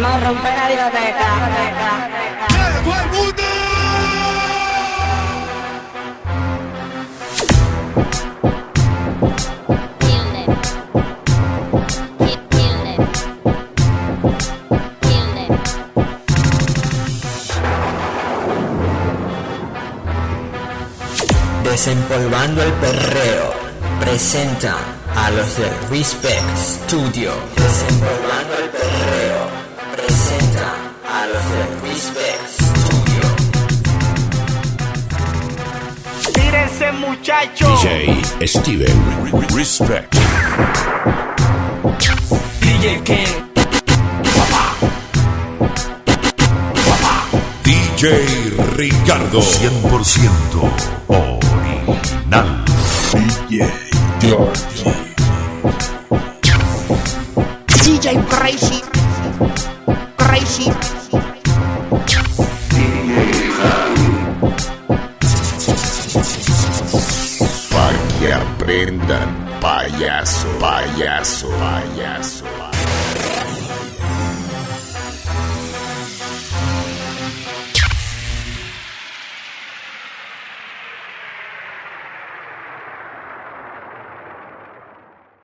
a romper la discoteca. ¡Todo el mundo! Desempolvando el perreo presenta a los de Respect Studio. Desempolvando el perreo presenta a los de Respect Studio. Tírense, muchachos. DJ Steven Respect. DJ Ken. DJ Ricardo 100% original. DJ George. DJ Crazy. Crazy. Para que aprendan, payaso, payaso, payaso.